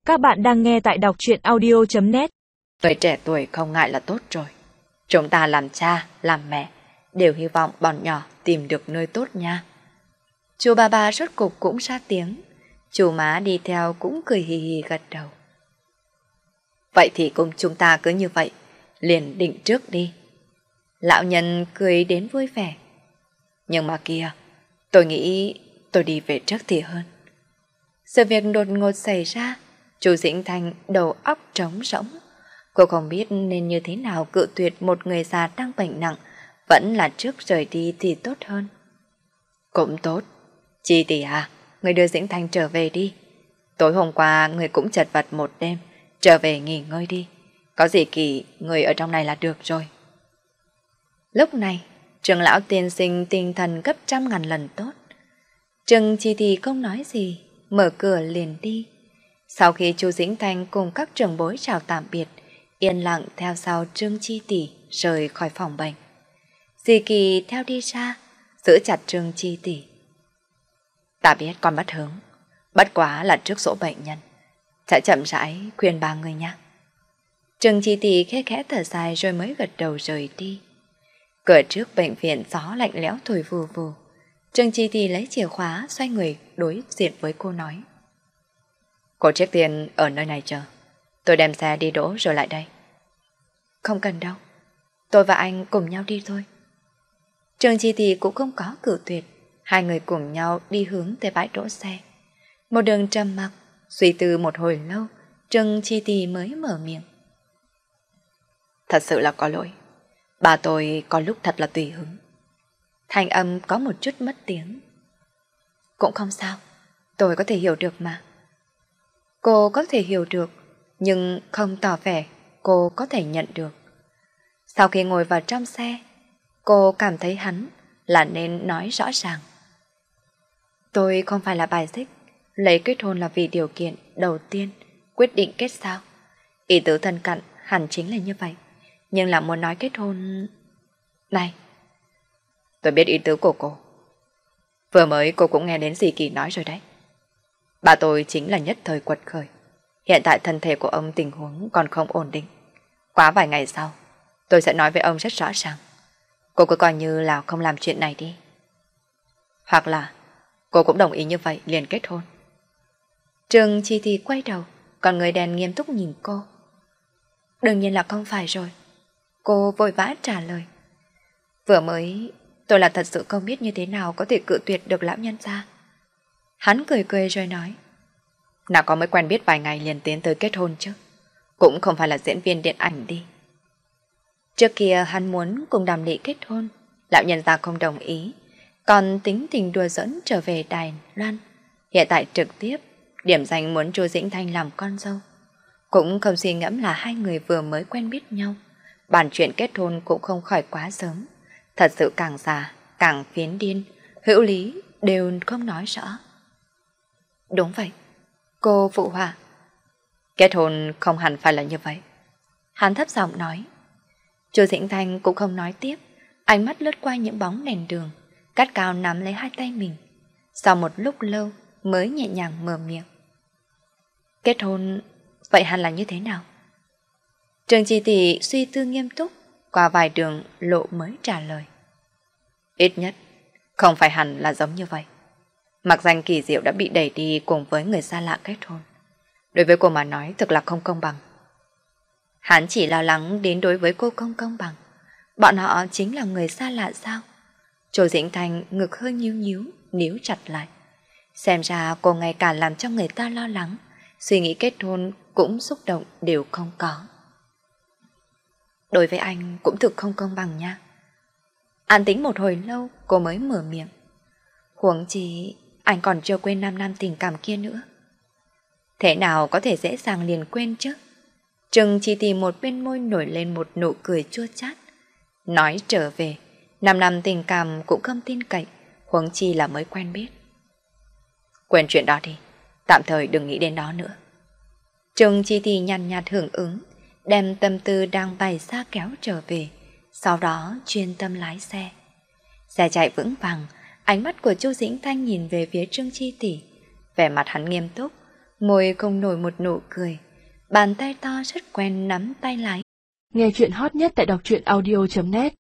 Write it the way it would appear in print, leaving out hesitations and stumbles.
Các bạn đang nghe tại đọc truyện audio.net. Người trẻ tuổi không ngại là tốt rồi. Chúng ta làm cha, làm mẹ, đều hy vọng bọn nhỏ tìm được nơi tốt nha. Chú ba rốt cục cũng ra tiếng. Chú má đi theo cũng cười hì hì gật đầu. Vậy thì cùng chúng ta cứ như vậy, liền định trước đi. Lão nhân cười đến vui vẻ. Nhưng mà kìa, tôi nghĩ tôi đi về trước thì hơn. Sự việc đột ngột xảy ra, chú Dĩnh Thanh đầu óc trống rỗng. Cô không biết nên như thế nào cự tuyệt một người già đang bệnh nặng, vẫn là trước rời đi thì tốt hơn. Cũng tốt. Chi tỷ à, người đưa Dĩnh Thanh trở về đi. Tối hôm qua người cũng chật vật một đêm, trở về nghỉ ngơi đi. Có gì kỳ, người ở trong này là được rồi. Lúc này, Trương lão tiên sinh tinh thần gấp 100.000 lần tốt. Trương Chi thì không nói gì, mở cửa liền đi. Sau khi chú Dĩnh Thanh cùng các trưởng bối chào tạm biệt, yên lặng theo sau Trương Chi tỷ rời khỏi phòng bệnh. Dì Kỳ theo đi ra, giữ chặt Trương Chi tỷ. Ta biết con mất hứng, bất quá là trước dỗ bệnh nhân, sẽ chậm rãi khuyên ba người nhé. Trương Chi tỷ khẽ khẽ thở dài rồi mới gật đầu rời đi. Cửa trước bệnh viện gió lạnh lẽo thổi vù vù. Trương Chi tỷ lấy chìa khóa xoay người đối diện với cô nói. Cô trước tiên ở nơi này chờ, tôi đem xe đi đỗ rồi lại đây. Không cần đâu, tôi và anh cùng nhau đi thôi. Trương Chi tỷ cũng không có cự tuyệt. Hai người cùng nhau đi hướng tới bãi đỗ xe. Một đường trầm mặc, suy tư một hồi lâu, Trương Chi tỷ mới mở miệng. Thật sự là có lỗi, bà tôi có lúc thật là tùy hứng. Thanh âm có một chút mất tiếng. Cũng không sao, tôi có thể hiểu được mà. Cô có thể hiểu được, nhưng không tỏ vẻ cô có thể nhận được. Sau khi ngồi vào trong xe, cô cảm thấy hắn là nên nói rõ ràng. Tôi không phải là bài xích, lấy kết hôn là vì điều kiện đầu tiên quyết định kết giao. Ý tứ thân cận hẳn chính là như vậy, nhưng là muốn nói kết hôn... Này, tôi biết ý tứ của cô. Vừa mới cô cũng nghe đến dì Kỳ nói rồi đấy. Bà tôi chính là nhất thời quật khởi. Hiện tại thân thể của ông tình huống còn không ổn định. Quá vài ngày sau, tôi sẽ nói với ông rất rõ ràng. Cô cứ coi như là không làm chuyện này đi. Hoặc là cô cũng đồng ý như vậy liền kết hôn. Trương Chi thì quay đầu, còn người đàn nghiêm túc nhìn cô. Đương nhiên là không phải rồi. Cô vội vã trả lời. Vừa mới tôi là thật sự không biết như thế nào có thể cự tuyệt được lão nhân gia. Hắn cười cười rồi nói. Nào có mới quen biết vài ngày liền tiến tới kết hôn chứ. Cũng không phải là diễn viên điện ảnh đi. Trước kia hắn muốn cùng Đàm Lị kết hôn, lão nhân gia không đồng ý, còn tính tình đùa giỡn trở về Đài Loan. Hiện tại trực tiếp điểm danh muốn Chu Dĩnh Thanh làm con dâu. Cũng không suy ngẫm là hai người vừa mới quen biết nhau, bàn chuyện kết hôn cũng không khỏi quá sớm. Thật sự càng già càng phiến điên, hữu lý đều không nói rõ. Đúng vậy, cô phụ họa. Kết hôn không hẳn phải là như vậy. Hắn thấp giọng nói. Chu Dĩnh Thanh cũng không nói tiếp, ánh mắt lướt qua những bóng đèn đường, cắt cao nắm lấy hai tay mình. Sau một lúc lâu mới nhẹ nhàng mở miệng. Kết hôn vậy hẳn là như thế nào? Trương Chi tỷ suy tư nghiêm túc, qua vài đường lộ mới trả lời. Ít nhất không phải hẳn là giống như vậy. Mặc danh Kỳ Diệu đã bị đẩy đi cùng với người xa lạ kết hôn. Đối với cô mà nói thực là không công bằng. Hắn chỉ lo lắng đến đối với cô không công bằng. Bọn họ chính là người xa lạ sao? Chu Dĩnh Thanh ngực hơi nhíu nhíu, níu chặt lại. Xem ra cô ngày cả làm cho người ta lo lắng, suy nghĩ kết hôn cũng xúc động đều không có. Đối với anh cũng thực không công bằng nha. An tĩnh một hồi lâu cô mới mở miệng. Huống chi anh còn chưa quên 5 năm tình cảm kia nữa. Thế nào có thể dễ dàng liền quên chứ? Trừng chỉ tìm một bên môi nổi lên một nụ cười chua chát. Nói trở về, 5 năm tình cảm cũng không tin cậy, huống chi là mới quen biết. Quên chuyện đó đi, tạm thời đừng nghĩ đến đó nữa. Trừng chỉ thì nhàn nhạt hưởng ứng, đem tâm tư đang bày xa kéo trở về, sau đó chuyên tâm lái xe. Xe chạy vững vàng, ánh mắt của Chu Dĩnh Thanh nhìn về phía Trương Chi tỷ, vẻ mặt hắn nghiêm túc, Môi không nổi một nụ cười, bàn tay to rất quen nắm tay lại. Nghe chuyện hot nhất tại đọc truyện audio.net